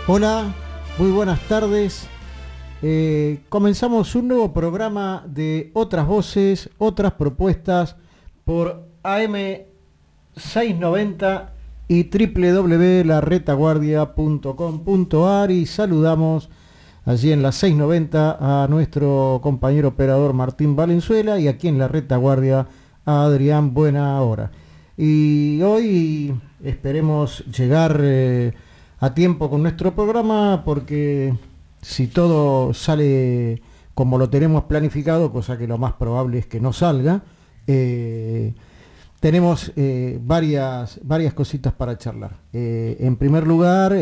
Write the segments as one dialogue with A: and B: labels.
A: Hola, muy buenas tardes. Comenzamos un nuevo programa de Otras Voces, Otras Propuestas por AM 690 y www.laretaguardia.com.ar, y saludamos allí en la 690 a nuestro compañero operador Martín Valenzuela y aquí en la Retaguardia a Adrián Buena Hora. Y hoy esperemos llegar a tiempo con nuestro programa, porque si todo sale como lo tenemos planificado, cosa que lo más probable es que no salga, tenemos varias cositas para charlar. En primer lugar,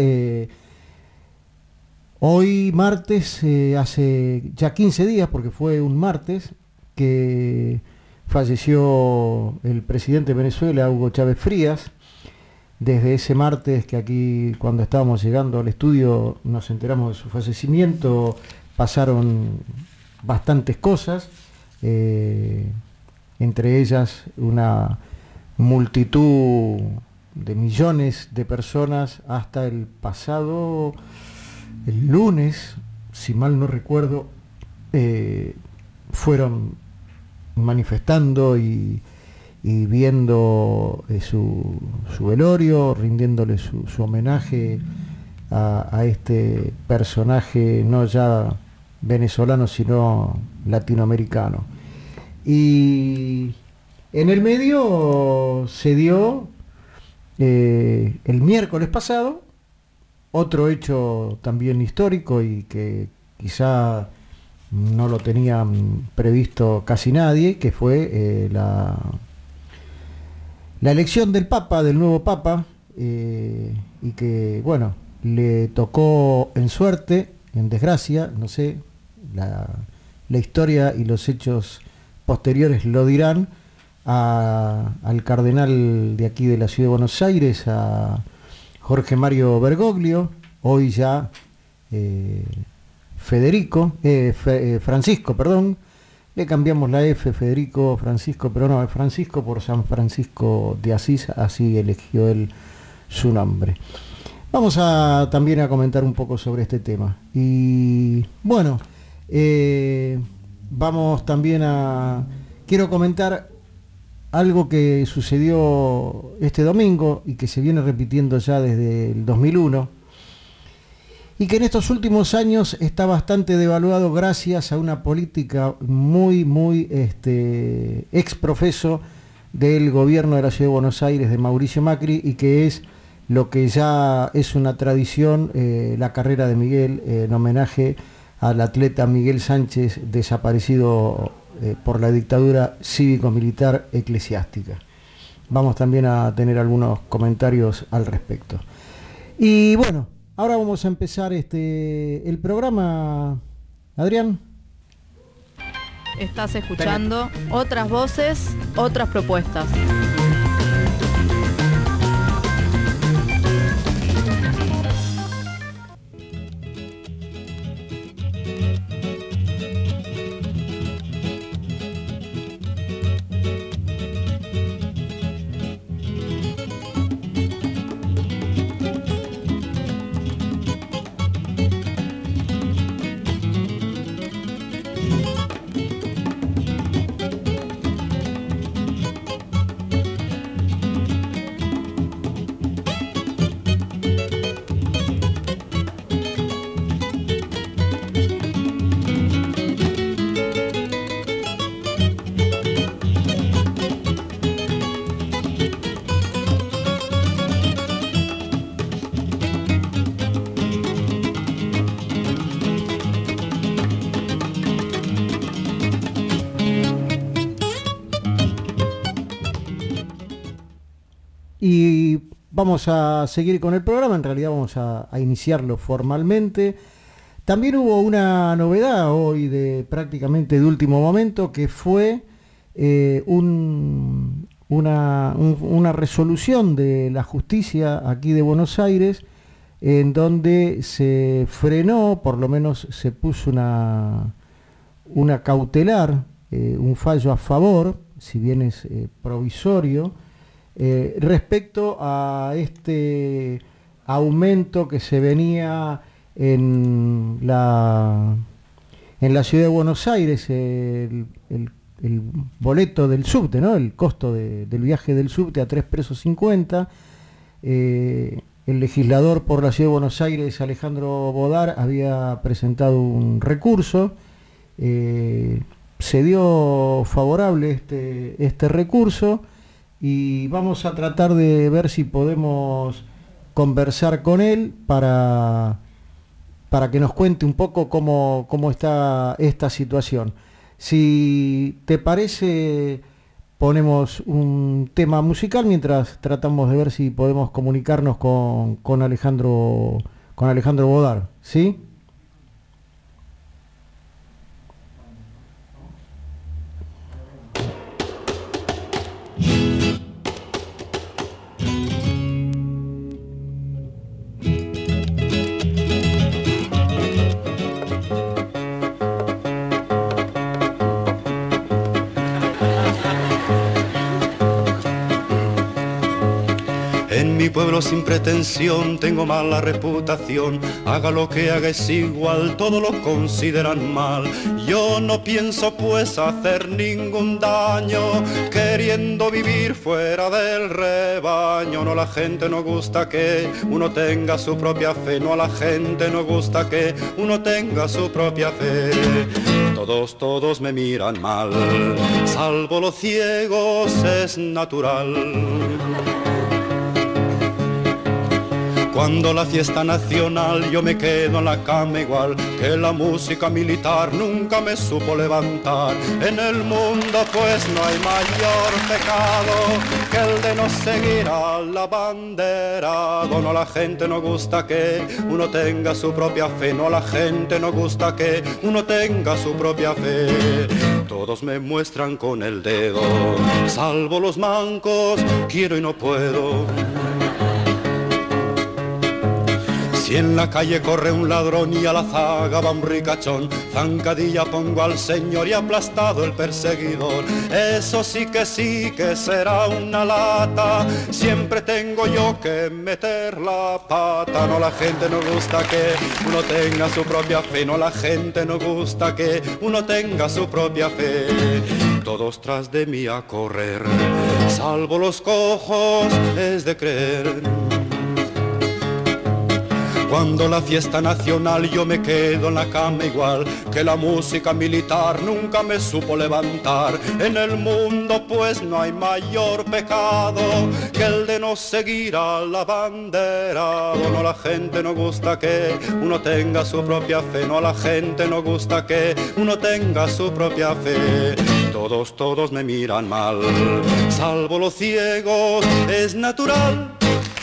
A: hoy martes, hace ya 15 días, porque fue un martes, que falleció el presidente de Venezuela, Hugo Chávez Frías. Desde ese martes, que aquí cuando estábamos llegando al estudio nos enteramos de su fallecimiento, pasaron bastantes cosas, entre ellas una multitud de millones de personas hasta el pasado, el lunes, si mal no recuerdo, fueron manifestando y viendo su velorio, rindiéndole su homenaje a este personaje no ya venezolano sino latinoamericano. Y en el medio se dio el miércoles pasado otro hecho también histórico y que quizá no lo tenían previsto casi nadie, que fue la elección del Papa, del nuevo Papa, y que, bueno, le tocó en suerte, en desgracia, no sé, la historia y los hechos posteriores lo dirán, al cardenal de aquí de la ciudad de Buenos Aires, a Jorge Mario Bergoglio, hoy ya Francisco, perdón. Le cambiamos la F, Federico, Francisco, pero no, es Francisco por San Francisco de Asís, así eligió él su nombre. Vamos también a comentar un poco sobre este tema. Y bueno, vamos también quiero comentar algo que sucedió este domingo y que se viene repitiendo ya desde el 2001. Y que en estos últimos años está bastante devaluado gracias a una política muy exprofeso del gobierno de la Ciudad de Buenos Aires de Mauricio Macri, y que es lo que ya es una tradición, la carrera de Miguel, en homenaje al atleta Miguel Sánchez, desaparecido por la dictadura cívico-militar eclesiástica. Vamos también a tener algunos comentarios al respecto. Y bueno, ahora vamos a empezar el programa, Adrián.
B: Estás escuchando Otras Voces, Otras Propuestas.
A: Y vamos a seguir con el programa, en realidad vamos a iniciarlo formalmente. También hubo una novedad hoy prácticamente de último momento, que fue una resolución de la justicia aquí de Buenos Aires, en donde se frenó, por lo menos se puso una cautelar, un fallo a favor, si bien es provisorio, respecto a aumento que se venía en la ciudad de Buenos Aires, el boleto del subte, ¿no? El costo del viaje del subte a 3,50 pesos. El legislador por la ciudad de Buenos Aires, Alejandro Bodar, había presentado un recurso. Se dio favorable este recurso y vamos a tratar de ver si podemos conversar con él para que nos cuente un poco cómo está esta situación. Si te parece, ponemos un tema musical mientras tratamos de ver si podemos comunicarnos con Alejandro Bodar, ¿sí?
C: En mi pueblo sin pretensión tengo mala reputación. Haga lo que haga es igual, todo lo consideran mal. Yo no pienso pues hacer ningún daño, queriendo vivir fuera del rebaño. No, a la gente no gusta que uno tenga su propia fe. No, a la gente no gusta que uno tenga su propia fe. Todos me miran mal, salvo los ciegos, es natural. Cuando la fiesta nacional yo me quedo en la cama igual que la música militar nunca me supo levantar. En el mundo pues no hay mayor pecado que el de no seguir a la bandera. No, a la gente no gusta que uno tenga su propia fe. No, a la gente no gusta que uno tenga su propia fe. Todos me muestran con el dedo, salvo los mancos, quiero y no puedo. Si en la calle corre un ladrón y a la zaga va un ricachón, zancadilla pongo al señor y aplastado el perseguidor. Eso sí que será una lata, siempre tengo yo que meter la pata. No, la gente no gusta que uno tenga su propia fe. No, la gente no gusta que uno tenga su propia fe. Todos tras de mí a correr, salvo los cojos, es de creer. Cuando la fiesta nacional yo me quedo en la cama igual que la música militar nunca me supo levantar. En el mundo pues no hay mayor pecado que el de no seguir a la bandera. No, la gente no gusta que uno tenga su propia fe. No, a la gente no gusta que uno tenga su propia fe. Todos me miran mal, salvo los ciegos, es natural.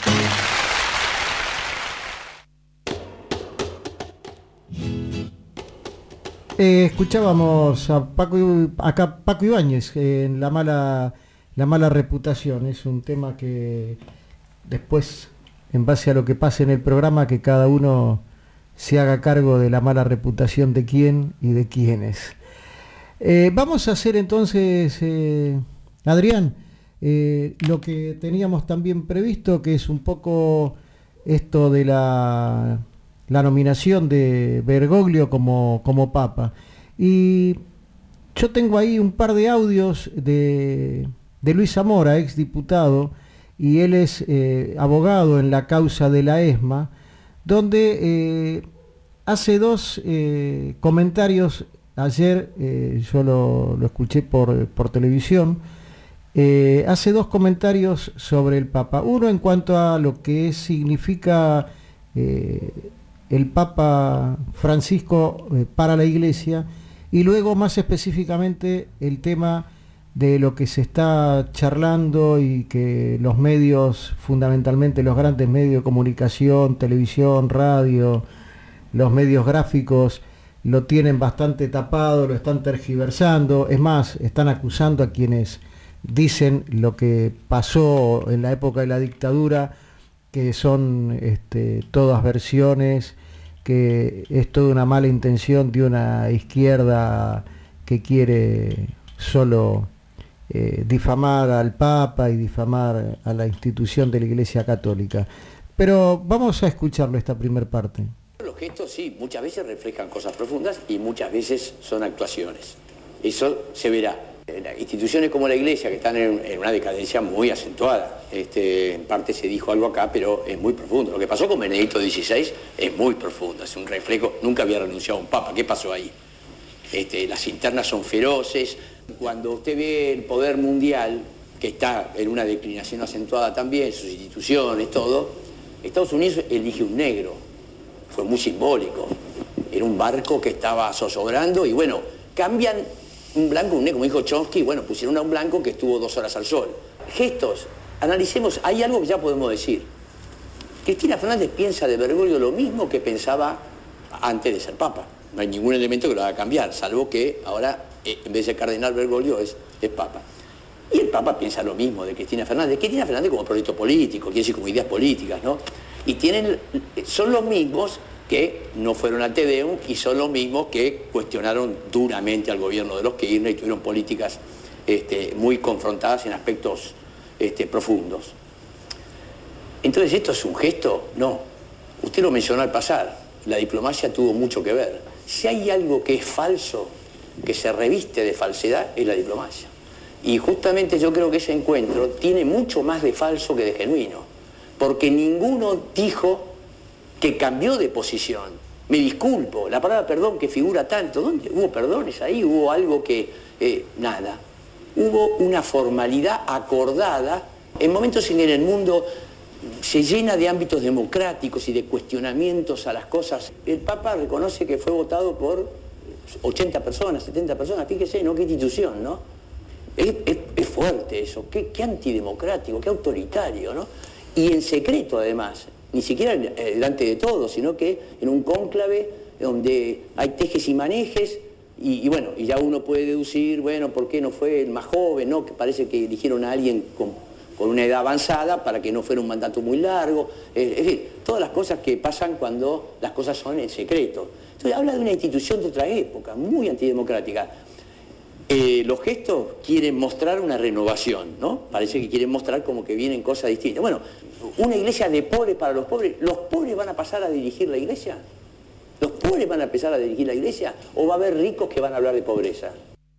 A: Escuchábamos a Paco Ibáñez en la mala reputación. Es un tema que después, en base a lo que pase en el programa, que cada uno se haga cargo de la mala reputación de quién y de quiénes. Vamos a hacer entonces, Adrián, lo que teníamos también previsto, que es un poco esto de la nominación de Bergoglio como Papa. Y yo tengo ahí un par de audios de Luis Zamora, ex diputado, y él es abogado en la causa de la ESMA, donde hace dos comentarios. Ayer yo lo escuché por televisión. Hace dos comentarios sobre el Papa. Uno en cuanto a lo que significa el Papa Francisco para la Iglesia, y luego más específicamente el tema de lo que se está charlando y que los medios, fundamentalmente los grandes medios de comunicación, televisión, radio, los medios gráficos, lo tienen bastante tapado, lo están tergiversando. Es más, están acusando a quienes dicen lo que pasó en la época de la dictadura, que son todas versiones, que es toda una mala intención de una izquierda que quiere solo difamar al Papa y difamar a la institución de la Iglesia Católica. Pero vamos a escucharlo esta primer parte.
D: Los gestos sí, muchas veces reflejan cosas profundas y muchas veces son actuaciones. Eso se verá. Instituciones como la Iglesia, que están en una decadencia muy acentuada. En parte se dijo algo acá, pero es muy profundo. Lo que pasó con Benedicto XVI es muy profundo, es un reflejo. Nunca había renunciado a un papa. ¿Qué pasó ahí? Las internas son feroces. Cuando usted ve el poder mundial, que está en una declinación acentuada también, sus instituciones, todo, Estados Unidos elige un negro. Fue muy simbólico. Era un barco que estaba zozobrando y bueno, cambian un blanco, un negro, como dijo Chomsky, bueno, pusieron a un blanco que estuvo 2 horas al sol. Gestos, analicemos, hay algo que ya podemos decir. Cristina Fernández piensa de Bergoglio lo mismo que pensaba antes de ser papa. No hay ningún elemento que lo haga cambiar, salvo que ahora, en vez de cardenal Bergoglio, es papa. Y el papa piensa lo mismo de Cristina Fernández. Cristina Fernández como proyecto político, quiere decir como ideas políticas, ¿no? Y son los mismos que no fueron al Te Deum y son los mismos que cuestionaron duramente al gobierno de los Kirchner y tuvieron políticas muy confrontadas en aspectos profundos. Entonces, ¿esto es un gesto? No. Usted lo mencionó al pasar, la diplomacia tuvo mucho que ver. Si hay algo que es falso, que se reviste de falsedad, es la diplomacia. Y justamente yo creo que ese encuentro tiene mucho más de falso que de genuino, porque ninguno dijo que cambió de posición. Me disculpo, la palabra perdón que figura tanto, ¿dónde hubo perdones ahí? ¿Hubo algo que...? Nada. Hubo una formalidad acordada en momentos en que el mundo se llena de ámbitos democráticos y de cuestionamientos a las cosas. El Papa reconoce que fue votado por 80 personas, 70 personas, fíjese, ¿no? Qué institución, ¿no? Es fuerte eso, qué antidemocrático, qué autoritario, ¿no? Y en secreto además. Ni siquiera delante de todos, sino que en un cónclave donde hay tejes y manejes y bueno, y ya uno puede deducir, bueno, ¿por qué no fue el más joven, no? Que parece que eligieron a alguien con una edad avanzada para que no fuera un mandato muy largo. Es decir, todas las cosas que pasan cuando las cosas son en secreto. Entonces habla de una institución de otra época, muy antidemocrática. Los gestos quieren mostrar una renovación, ¿no? Parece que quieren mostrar como que vienen cosas distintas. Bueno, una iglesia de pobres para ¿los pobres van a pasar a dirigir la iglesia? ¿Los pobres van a empezar a dirigir la iglesia? ¿O va a haber ricos que van a hablar de pobreza?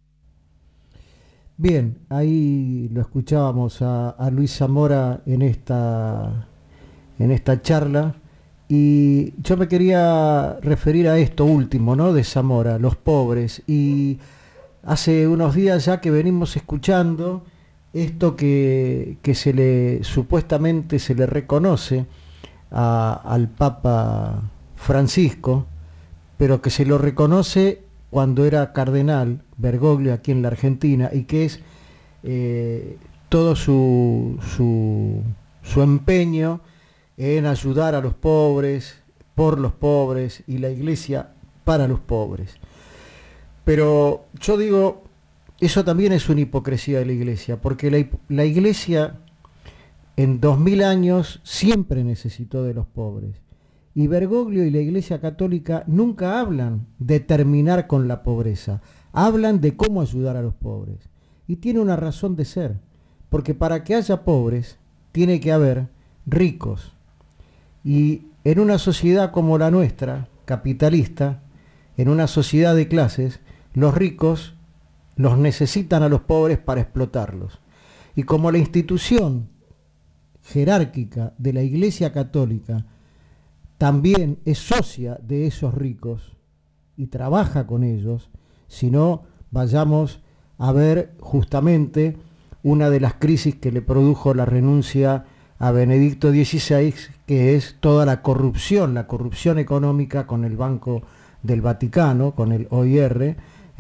A: Bien, ahí lo escuchábamos a Luis Zamora en esta charla, y yo me quería referir a esto último, ¿no? De Zamora, los pobres, y hace unos días ya que venimos escuchando esto que supuestamente se le reconoce al Papa Francisco, pero que se lo reconoce cuando era cardenal Bergoglio aquí en la Argentina, y que es todo su empeño en ayudar a los pobres, por los pobres, y la Iglesia para los pobres. Pero yo digo, eso también es una hipocresía de la Iglesia, porque la Iglesia en 2000 años siempre necesitó de los pobres. Y Bergoglio y la Iglesia Católica nunca hablan de terminar con la pobreza, hablan de cómo ayudar a los pobres. Y tiene una razón de ser, porque para que haya pobres, tiene que haber ricos. Y en una sociedad como la nuestra, capitalista, en una sociedad de clases, los ricos los necesitan a los pobres para explotarlos. Y como la institución jerárquica de la Iglesia Católica también es socia de esos ricos y trabaja con ellos, si no, vayamos a ver justamente una de las crisis que le produjo la renuncia a Benedicto XVI, que es toda la corrupción económica con el Banco del Vaticano, con el OIR,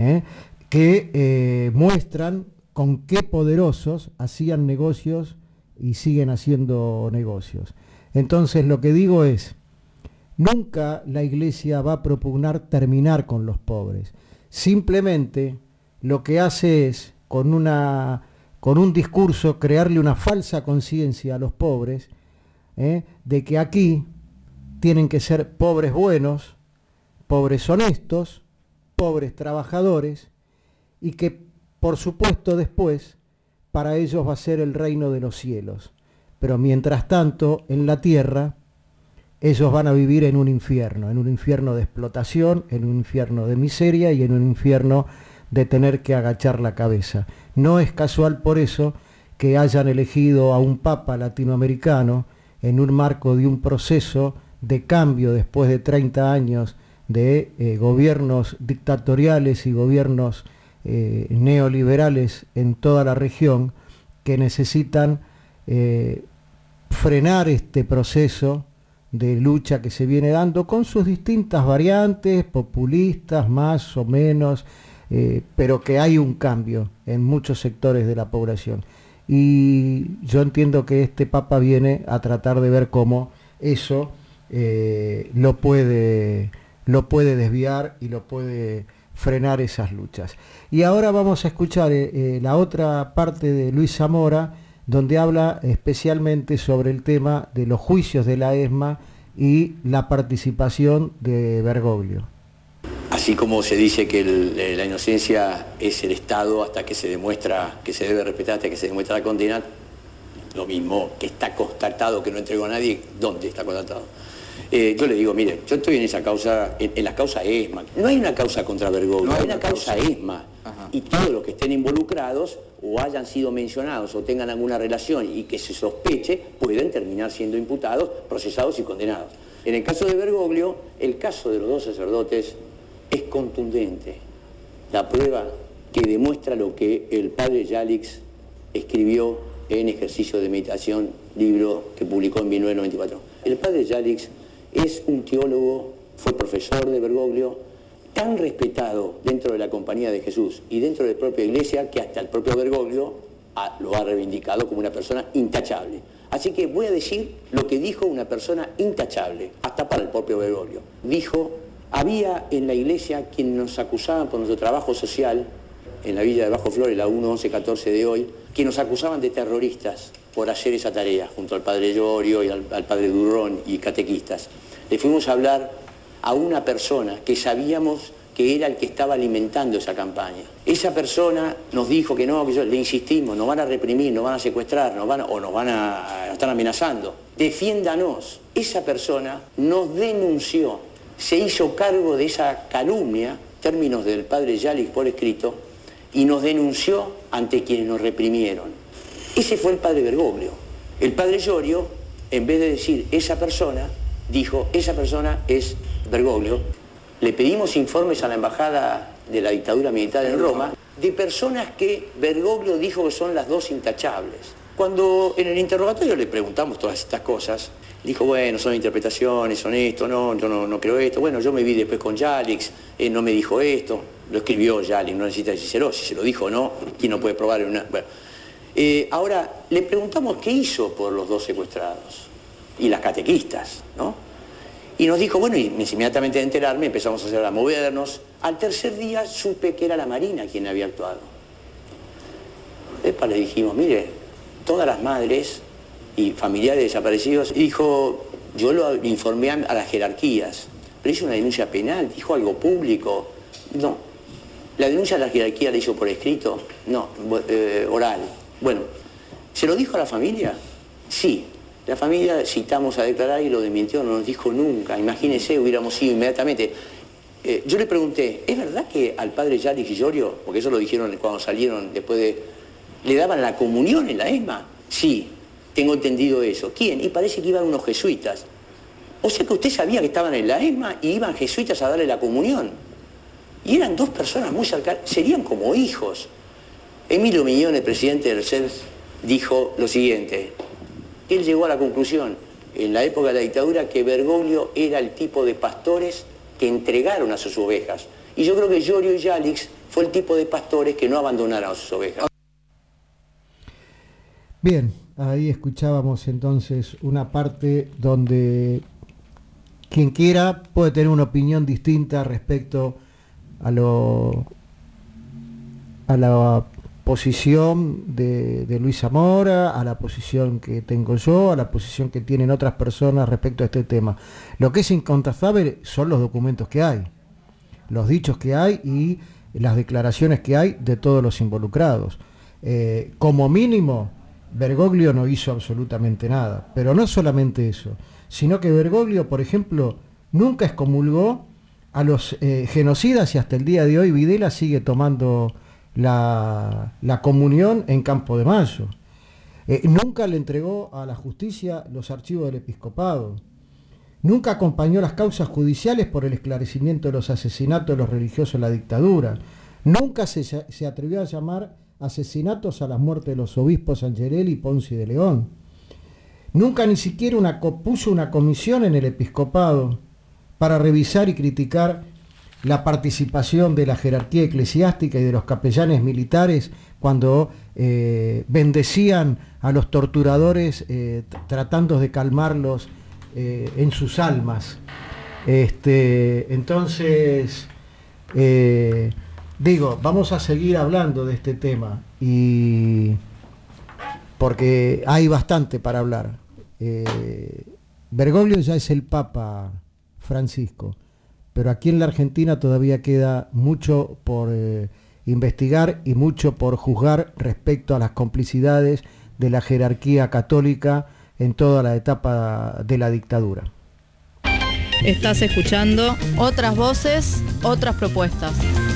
A: que muestran con qué poderosos hacían negocios y siguen haciendo negocios. Entonces lo que digo es, nunca la Iglesia va a propugnar terminar con los pobres. Simplemente lo que hace es, con un discurso, crearle una falsa conciencia a los pobres, de que aquí tienen que ser pobres buenos, pobres honestos, pobres trabajadores, y que por supuesto después para ellos va a ser el reino de los cielos. Pero mientras tanto en la tierra ellos van a vivir en un infierno de explotación, en un infierno de miseria y en un infierno de tener que agachar la cabeza. No es casual por eso que hayan elegido a un papa latinoamericano en un marco de un proceso de cambio después de 30 años de gobiernos dictatoriales y gobiernos neoliberales en toda la región, que necesitan frenar este proceso de lucha que se viene dando con sus distintas variantes, populistas más o menos, pero que hay un cambio en muchos sectores de la población. Y yo entiendo que este Papa viene a tratar de ver cómo eso lo puede desviar y lo puede frenar esas luchas. Y ahora vamos a escuchar la otra parte de Luis Zamora, donde habla especialmente sobre el tema de los juicios de la ESMA y la participación de Bergoglio.
D: Así como se dice que la inocencia es el Estado hasta que se demuestra que se debe respetar, hasta que se demuestra la condena, lo mismo que está constatado que no entregó a nadie, ¿dónde está constatado? Yo le digo, mire, yo estoy en esa causa, en la causa ESMA. No hay una causa contra Bergoglio, hay una causa ESMA. Ajá. Y todos los que estén involucrados o hayan sido mencionados o tengan alguna relación y que se sospeche, pueden terminar siendo imputados, procesados y condenados. En el caso de Bergoglio, el caso de los dos sacerdotes es contundente. La prueba que demuestra lo que el padre Yalix escribió en Ejercicio de Meditación, libro que publicó en 1994. El padre Yalix es un teólogo, fue profesor de Bergoglio, tan respetado dentro de la Compañía de Jesús y dentro de la propia Iglesia que hasta el propio Bergoglio lo ha reivindicado como una persona intachable. Así que voy a decir lo que dijo una persona intachable, hasta para el propio Bergoglio. Dijo, había en la Iglesia quienes nos acusaban por nuestro trabajo social, en la villa de Bajo Flores, la 1-11-14 de hoy, que nos acusaban de terroristas por hacer esa tarea, junto al padre Llorio y al padre Durrón y catequistas. Le fuimos a hablar a una persona que sabíamos que era el que estaba alimentando esa campaña. Esa persona nos dijo que no, le insistimos, nos van a reprimir, nos van a secuestrar, nos van a estar amenazando. Defiéndanos. Esa persona nos denunció, se hizo cargo de esa calumnia, términos del padre Yalix por escrito, y nos denunció ante quienes nos reprimieron. Ese fue el padre Bergoglio. El padre Llorio, en vez de decir esa persona, dijo, esa persona es Bergoglio. Le pedimos informes a la embajada de la dictadura militar en Roma de personas que Bergoglio dijo que son las dos intachables. Cuando en el interrogatorio le preguntamos todas estas cosas, dijo, bueno, son interpretaciones, son esto, no, yo no creo esto. Bueno, yo me vi después con Yalix, no me dijo esto. Lo escribió Yalix, no necesita decírselo, si se lo dijo o no, ¿quién no puede probar una? Bueno. Ahora, le preguntamos qué hizo por los dos secuestrados y las catequistas, ¿no? Y nos dijo, bueno, y inmediatamente de enterarme empezamos a movernos. Al tercer día supe que era la Marina quien había actuado. Le dijimos, mire, todas las madres y familiares desaparecidos, dijo, yo lo informé a las jerarquías, pero hizo una denuncia penal, dijo algo público, no. La denuncia a la jerarquía la hizo por escrito, no, oral. Bueno, ¿se lo dijo a la familia? Sí. La familia citamos a declarar y lo desmintió, no nos dijo nunca. Imagínense, hubiéramos ido inmediatamente. Yo le pregunté, ¿es verdad que al padre Yalix y Llorio, porque eso lo dijeron cuando salieron después de... ¿le daban la comunión en la ESMA? Sí, tengo entendido eso. ¿Quién? Y parece que iban unos jesuitas. O sea que usted sabía que estaban en la ESMA y iban jesuitas a darle la comunión. Y eran dos personas muy cercanas, serían como hijos. Emilio Miñón, el presidente del CELS, dijo lo siguiente. Él llegó a la conclusión, en la época de la dictadura, que Bergoglio era el tipo de pastores que entregaron a sus ovejas. Y yo creo que Llorio y Yalix fue el tipo de pastores que no abandonaron a sus ovejas.
A: Bien, ahí escuchábamos entonces una parte donde quien quiera puede tener una opinión distinta respecto a la posición de Luis Zamora, a la posición que tengo yo, a la posición que tienen otras personas respecto a este tema. Lo que es incontestable son los documentos que hay, los dichos que hay y las declaraciones que hay de todos los involucrados. Como mínimo, Bergoglio no hizo absolutamente nada, pero no solamente eso, sino que Bergoglio, por ejemplo, nunca excomulgó a los genocidas y hasta el día de hoy Videla sigue tomando la comunión en Campo de Mayo. Nunca le entregó a la justicia los archivos del episcopado. Nunca acompañó las causas judiciales por el esclarecimiento de los asesinatos de los religiosos en la dictadura. Nunca se atrevió a llamar asesinatos a las muertes de los obispos Angelelli y Ponce de León. Nunca ni siquiera puso una comisión en el episcopado para revisar y criticar la participación de la jerarquía eclesiástica y de los capellanes militares cuando bendecían a los torturadores tratando de calmarlos en sus almas. Entonces, digo, vamos a seguir hablando de este tema porque hay bastante para hablar. Bergoglio ya es el Papa Francisco, pero aquí en la Argentina todavía queda mucho por investigar y mucho por juzgar respecto a las complicidades de la jerarquía católica en toda la etapa de la dictadura.
B: Estás escuchando Otras Voces, Otras Propuestas.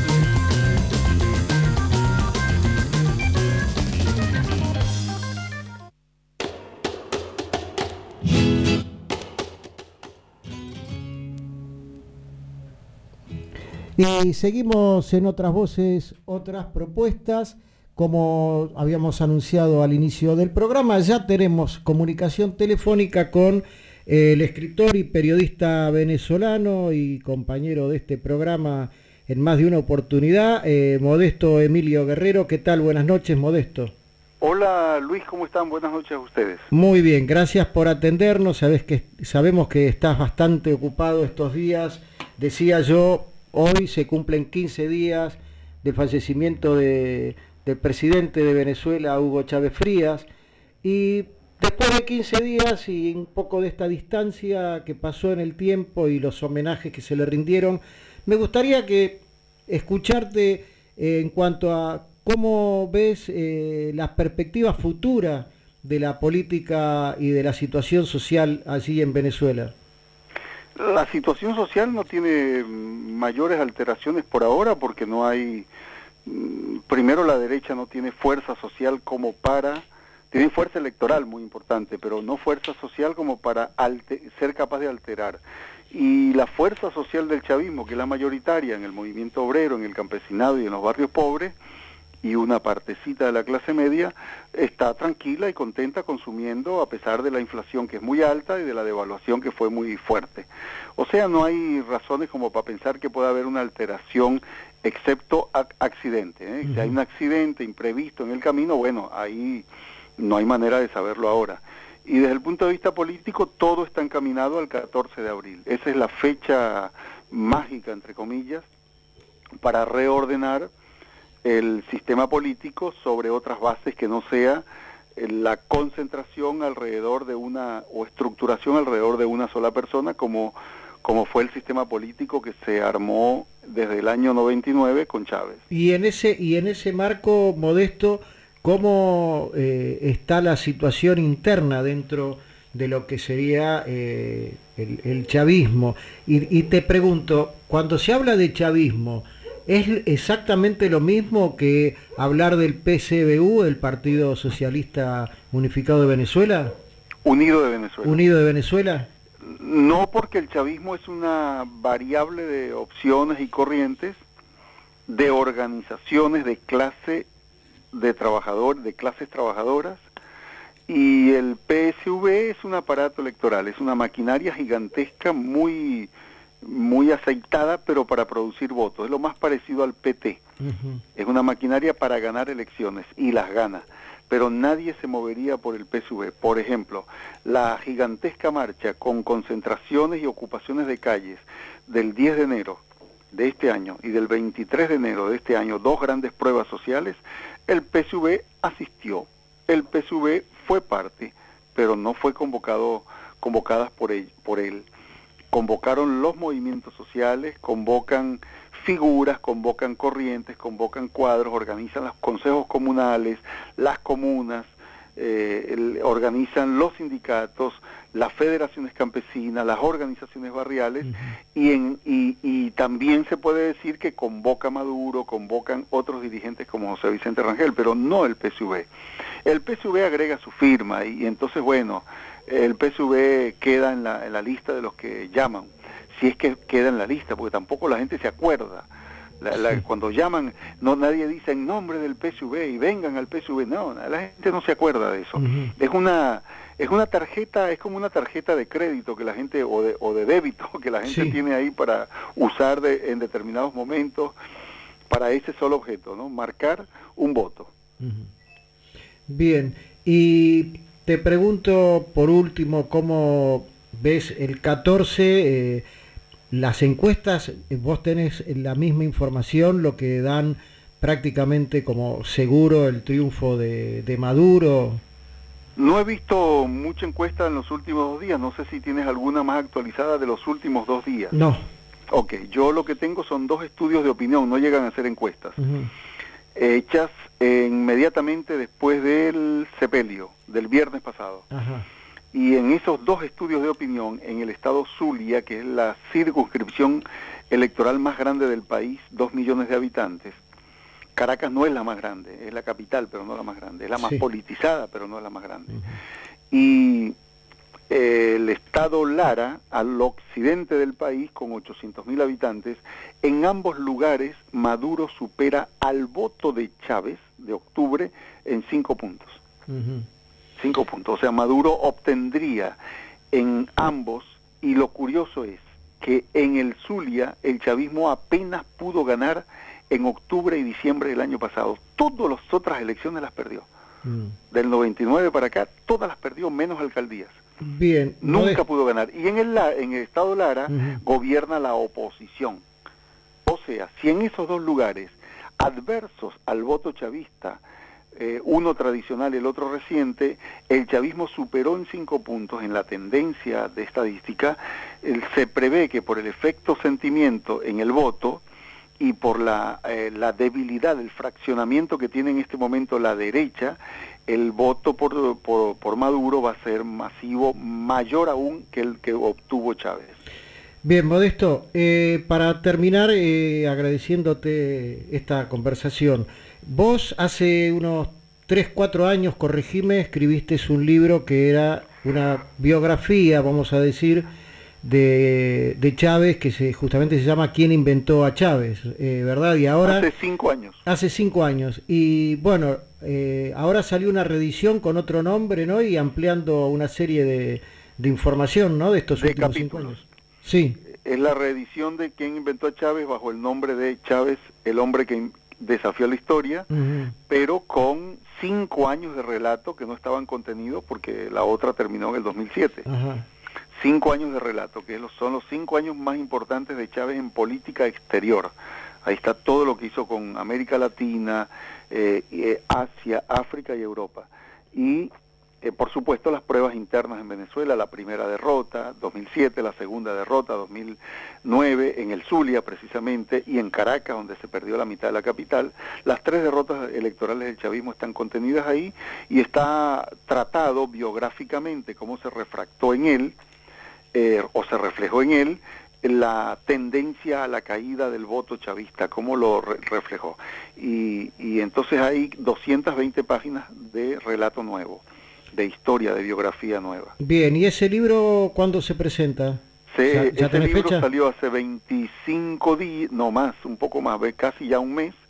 A: Y seguimos en Otras Voces, Otras Propuestas. Como habíamos anunciado al inicio del programa, ya tenemos comunicación telefónica con el escritor y periodista venezolano y compañero de este programa en más de una oportunidad, Modesto Emilio Guerrero. ¿Qué tal? Buenas noches, Modesto.
E: Hola Luis, ¿cómo están? Buenas noches a ustedes.
A: Muy bien, gracias por atendernos. Sabemos que estás bastante ocupado estos días. Decía yo, hoy se cumplen 15 días del fallecimiento del presidente de Venezuela, Hugo Chávez Frías, y después de 15 días y un poco de esta distancia que pasó en el tiempo y los homenajes que se le rindieron, me gustaría escucharte en cuanto a cómo ves las perspectivas futuras de la política y de la situación social allí en Venezuela.
E: La situación social no tiene mayores alteraciones por ahora porque no hay... Primero, la derecha no tiene fuerza social tiene fuerza electoral muy importante, pero no fuerza social como para ser capaz de alterar. Y la fuerza social del chavismo, que es la mayoritaria en el movimiento obrero, en el campesinado y en los barrios pobres, y una partecita de la clase media, está tranquila y contenta consumiendo a pesar de la inflación que es muy alta y de la devaluación que fue muy fuerte. O sea, no hay razones como para pensar que pueda haber una alteración excepto accidente. Si hay un accidente imprevisto en el camino, bueno, ahí no hay manera de saberlo ahora. Y desde el punto de vista político, todo está encaminado al 14 de abril. Esa es la fecha mágica, entre comillas, para reordenar el sistema político sobre otras bases que no sea la concentración alrededor de o estructuración alrededor de una sola persona, como fue el sistema político que se armó desde el año 99 con Chávez.
A: Y en ese marco, Modesto, ¿cómo está la situación interna dentro de lo que sería el chavismo? Y te pregunto, cuando se habla de chavismo, ¿es exactamente lo mismo que hablar del PSBU, el Partido Socialista Unificado de Venezuela?
E: Unido de Venezuela.
A: ¿Unido de Venezuela?
E: No, porque el chavismo es una variable de opciones y corrientes, de organizaciones de clases trabajadoras, y el PSV es un aparato electoral, es una maquinaria gigantesca muy aceitada, pero para producir votos. Es lo más parecido al PT. Es una maquinaria para ganar elecciones, y las gana. Pero nadie se movería por el PSV. Por ejemplo, la gigantesca marcha con concentraciones y ocupaciones de calles del 10 de enero de este año y del 23 de enero de este año, 2 grandes pruebas sociales, el PSV asistió. El PSV fue parte, pero no fue convocadas por él. Convocaron los movimientos sociales, convocan figuras, convocan corrientes, convocan cuadros, organizan los consejos comunales, las comunas, organizan los sindicatos, las federaciones campesinas, las organizaciones barriales, y también se puede decir que convoca Maduro, convocan otros dirigentes como José Vicente Rangel, pero no el PSV. El PSV agrega su firma y entonces, bueno, el PSV queda en la lista de los que llaman, si es que queda en la lista, porque tampoco la gente se acuerda. Cuando llaman, no, nadie dice en nombre del PSV y vengan al PSV, no, la gente no se acuerda de eso. Es una tarjeta, es como una tarjeta de crédito que la gente, o de débito, que la gente tiene ahí para usar en determinados momentos para ese solo objeto, ¿no? Marcar un voto.
A: Bien, y te pregunto por último, ¿cómo ves el 14? Las encuestas, vos tenés la misma información, lo que dan prácticamente como seguro el triunfo de Maduro.
E: No he visto mucha encuesta en los últimos 2 días, no sé si tienes alguna más actualizada de los últimos 2 días.
A: No.
E: Ok, yo lo que tengo son 2 estudios de opinión, no llegan a ser encuestas, hechas inmediatamente después del sepelio, del viernes pasado. Y en esos 2 estudios de opinión, en el estado Zulia, que es la circunscripción electoral más grande del país, 2 millones de habitantes, Caracas no es la más grande, es la capital, pero no la más grande, es la más politizada, pero no es la más grande. Y el estado Lara, al occidente del país, con 800.000 habitantes, en ambos lugares Maduro supera al voto de Chávez de octubre en 5 puntos. 5 puntos, o sea, Maduro obtendría en ambos, y lo curioso es que en el Zulia el chavismo apenas pudo ganar en octubre y diciembre del año pasado. Todas las otras elecciones las perdió. Del 99 para acá, todas las perdió, menos alcaldías.
A: Bien.
E: Nunca pudo ganar. Y en el estado Lara gobierna la oposición. O sea, si en esos 2 lugares adversos al voto chavista, uno tradicional y el otro reciente, el chavismo superó en 5 puntos en la tendencia de estadística. Se prevé que por el efecto sentimiento en el voto y por la debilidad, el fraccionamiento que tiene en este momento la derecha, el voto por Maduro va a ser masivo, mayor aún que el que obtuvo Chávez.
A: Bien, Modesto, para terminar, agradeciéndote esta conversación, vos hace unos 3-4 años, corregime, escribiste un libro que era una biografía, vamos a decir, de Chávez, que justamente se llama ¿Quién inventó a Chávez? ¿Verdad? Y ahora...
E: Hace 5 años.
A: Hace 5 años. Y bueno, ahora salió una reedición con otro nombre, ¿no? Y ampliando una serie de información, ¿no? De estos últimos 5 años. Sí.
E: Es la reedición de ¿Quién inventó a Chávez? Bajo el nombre de Chávez, el hombre que desafió la historia, pero con 5 años de relato que no estaban contenidos porque la otra terminó en el 2007. 5 años de relato, que son los 5 años más importantes de Chávez en política exterior. Ahí está todo lo que hizo con América Latina, Asia, África y Europa. Y, por supuesto, las pruebas internas en Venezuela, la primera derrota, 2007, la segunda derrota, 2009, en el Zulia precisamente, y en Caracas, donde se perdió la mitad de la capital. Las 3 derrotas electorales del chavismo están contenidas ahí, y está tratado biográficamente cómo se refractó en él, o se reflejó en él, la tendencia a la caída del voto chavista, cómo lo reflejó. Y entonces hay 220 páginas de relato nuevo, de historia, de biografía nueva.
A: Bien, ¿y ese libro cuándo se presenta? ¿Ya
E: ese libro
A: fecha?
E: Salió hace 25 días, no más, un poco más, casi ya un mes.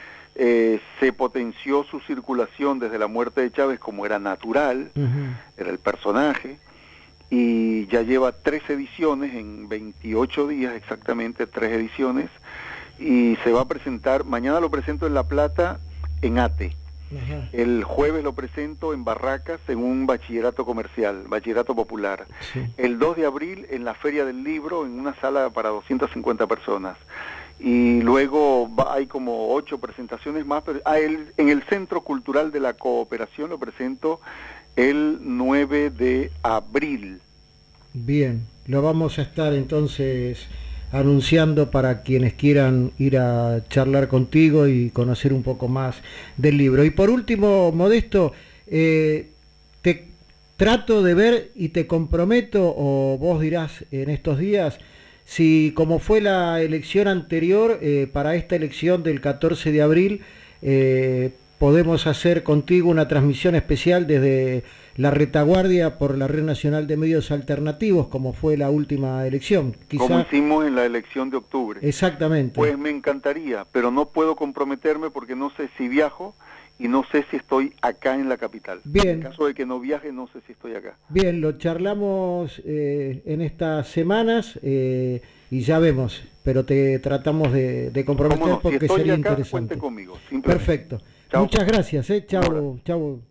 E: Se potenció su circulación desde la muerte de Chávez, como era natural, era el personaje, y ya lleva 3 ediciones, en 28 días exactamente, 3 ediciones, y se va a presentar, mañana lo presento en La Plata, en ATE, el jueves lo presento en Barracas, en un bachillerato comercial, bachillerato popular, el 2 de abril en la Feria del Libro, en una sala para 250 personas, y luego hay como 8 presentaciones más, pero en el Centro Cultural de la Cooperación lo presento el 9 de abril.
A: Bien, lo vamos a estar entonces anunciando para quienes quieran ir a charlar contigo y conocer un poco más del libro. Y por último, Modesto, Te trato de ver y te comprometo, o vos dirás en estos días, si como fue la elección anterior, para esta elección del 14 de abril, podemos hacer contigo una transmisión especial desde la retaguardia por la Red Nacional de Medios Alternativos, como fue la última elección.
E: Como hicimos en la elección de octubre.
A: Exactamente.
E: Pues me encantaría, pero no puedo comprometerme porque no sé si viajo y no sé si estoy acá en la capital.
A: Bien.
E: En caso de que no viaje, no sé si estoy acá.
A: Bien, lo charlamos en estas semanas y ya vemos, pero te tratamos de comprometer
E: no?
A: porque
E: si
A: sería
E: acá,
A: interesante.
E: cuente conmigo.
A: Perfecto.
E: Chau.
A: Muchas gracias. Chau, chau.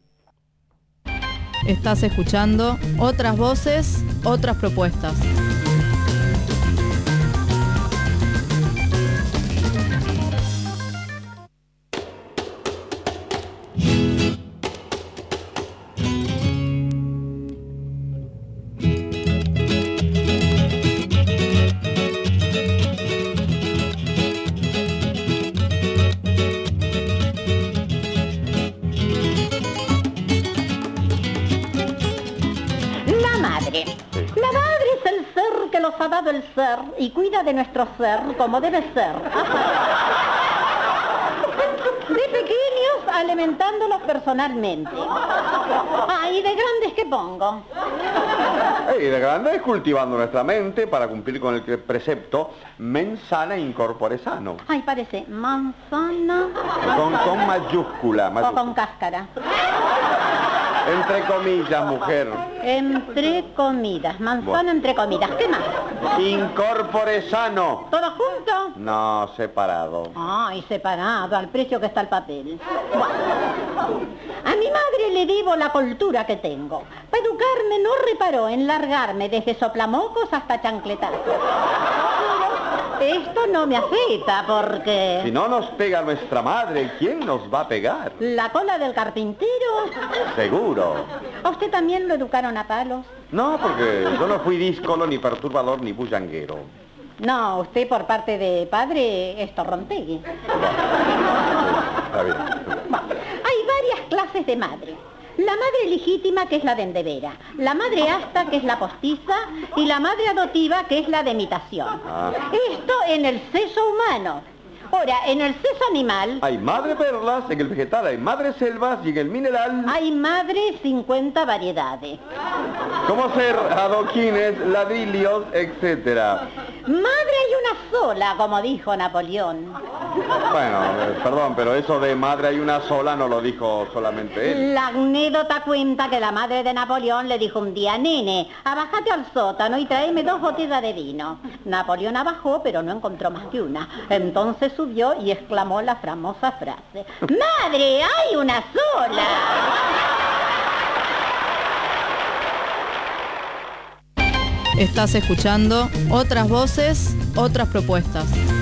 B: Estás escuchando otras voces, otras propuestas.
F: Ha dado el ser y cuida de nuestro ser como debe ser. De pequeños alimentándolos personalmente. ¿Y de grandes qué pongo?
G: Y de grandes cultivando nuestra mente para cumplir con el precepto mens sana in corpore sano.
F: Parece manzana.
G: Con mayúscula.
F: O con cáscara.
G: Entre comillas, mujer.
F: Entre comidas, manzana entre comidas. ¿Qué más?
G: Incorpore sano.
F: ¿Todo junto?
G: No, separado.
F: Y separado, al precio que está el papel. Bueno, a mi madre le debo la cultura que tengo. Para educarme no reparó en largarme desde soplamocos hasta chancletazos. Esto no me afecta porque...
G: Si no nos pega nuestra madre, ¿quién nos va a pegar?
F: ¿La cola del carpintero?
G: Seguro.
F: ¿A usted también lo educaron a palos?
G: No, porque yo no fui díscolo, ni perturbador, ni bullanguero.
F: No, usted por parte de padre es Torrontegui.
G: Está bien.
F: Bueno, hay varias clases de madre. La madre legítima, que es la de endevera, la madre asta, que es la postiza, y la madre adoptiva, que es la de imitación. Esto en el seso humano. Ahora, en el seso animal...
G: Hay madre perlas, en el vegetal hay madre selvas y en el mineral...
F: Hay madre 50 variedades.
G: ¿Cómo ser adoquines, ladrillos, etcétera?
F: Madre hay una sola, como dijo Napoleón.
G: Bueno, perdón, pero eso de madre hay una sola no lo dijo solamente él.
F: La anécdota cuenta que la madre de Napoleón le dijo un día: nene, abajate al sótano y tráeme 2 botellas de vino. Napoleón abajó, pero no encontró más que una. Entonces subió y exclamó la famosa frase: ¡Madre, hay una sola!
B: Estás escuchando otras voces, otras propuestas.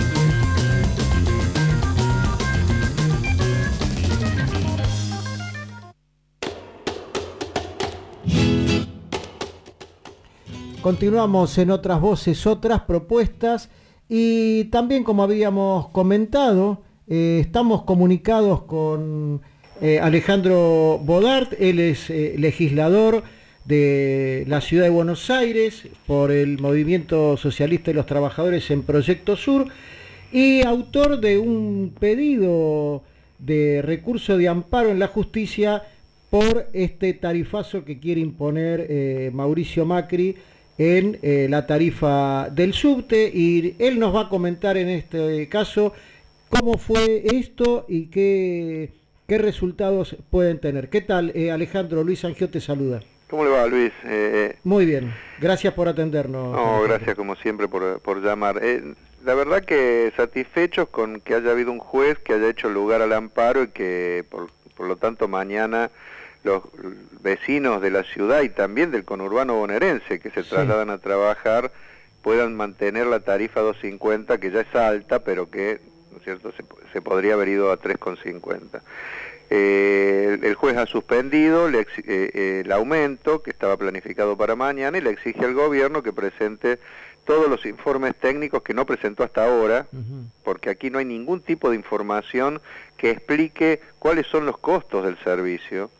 A: Continuamos en otras voces, otras propuestas y también, como habíamos comentado, estamos comunicados con Alejandro Bodart. Él es legislador de la ciudad de Buenos Aires por el Movimiento Socialista de los Trabajadores en Proyecto Sur y autor de un pedido de recurso de amparo en la justicia por este tarifazo que quiere imponer Mauricio Macri en la tarifa del subte, y él nos va a comentar en este caso cómo fue esto y qué resultados pueden tener. ¿Qué tal, Alejandro? Luis Angió te saluda.
E: ¿Cómo le va, Luis?
A: Muy bien, gracias por atendernos.
E: No, gracias como siempre por llamar. La verdad que satisfechos con que haya habido un juez que haya hecho lugar al amparo y que por lo tanto mañana los vecinos de la ciudad y también del conurbano bonaerense que se trasladan a trabajar puedan mantener la tarifa 2.50, que ya es alta, pero que, ¿no es cierto?, se podría haber ido a 3.50. El juez ha suspendido el aumento que estaba planificado para mañana y le exige al gobierno que presente todos los informes técnicos que no presentó hasta ahora, porque aquí no hay ningún tipo de información que explique cuáles son los costos del servicio.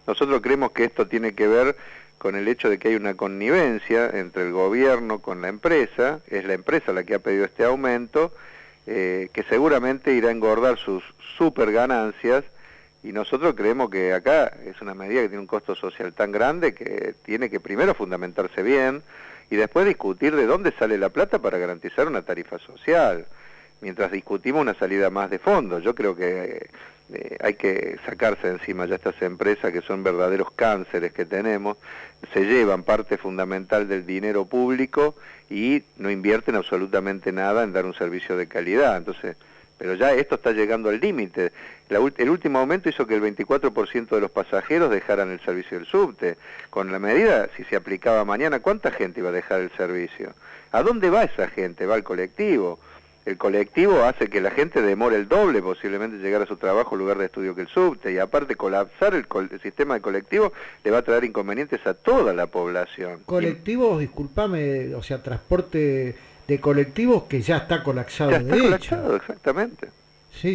H: Nosotros creemos que esto tiene que ver con el hecho de que hay una connivencia entre el gobierno con la empresa, es la empresa la que ha pedido este aumento, que seguramente irá a engordar sus super ganancias, y nosotros creemos que acá es una medida que tiene un costo social tan grande que tiene que primero fundamentarse bien y después discutir de dónde sale la plata para garantizar una tarifa social, mientras discutimos una salida más de fondo. Yo creo que hay que sacarse de encima ya estas empresas que son verdaderos cánceres que tenemos, se llevan parte fundamental del dinero público y no invierten absolutamente nada en dar un servicio de calidad. Entonces, pero ya esto está llegando al límite. El último aumento hizo que el 24% de los pasajeros dejaran el servicio del subte. Con la medida, si se aplicaba mañana, ¿cuánta gente iba a dejar el servicio? ¿A dónde va esa gente? Va al colectivo. El colectivo hace que la gente demore el doble posiblemente llegar a su trabajo en lugar de estudio que el subte, y aparte colapsar el sistema de colectivo le va a traer inconvenientes a toda la población.
A: Colectivos, discúlpame, o sea, transporte de colectivos que ya está colapsado.
H: Ya está colapsado, exactamente.
A: Sí.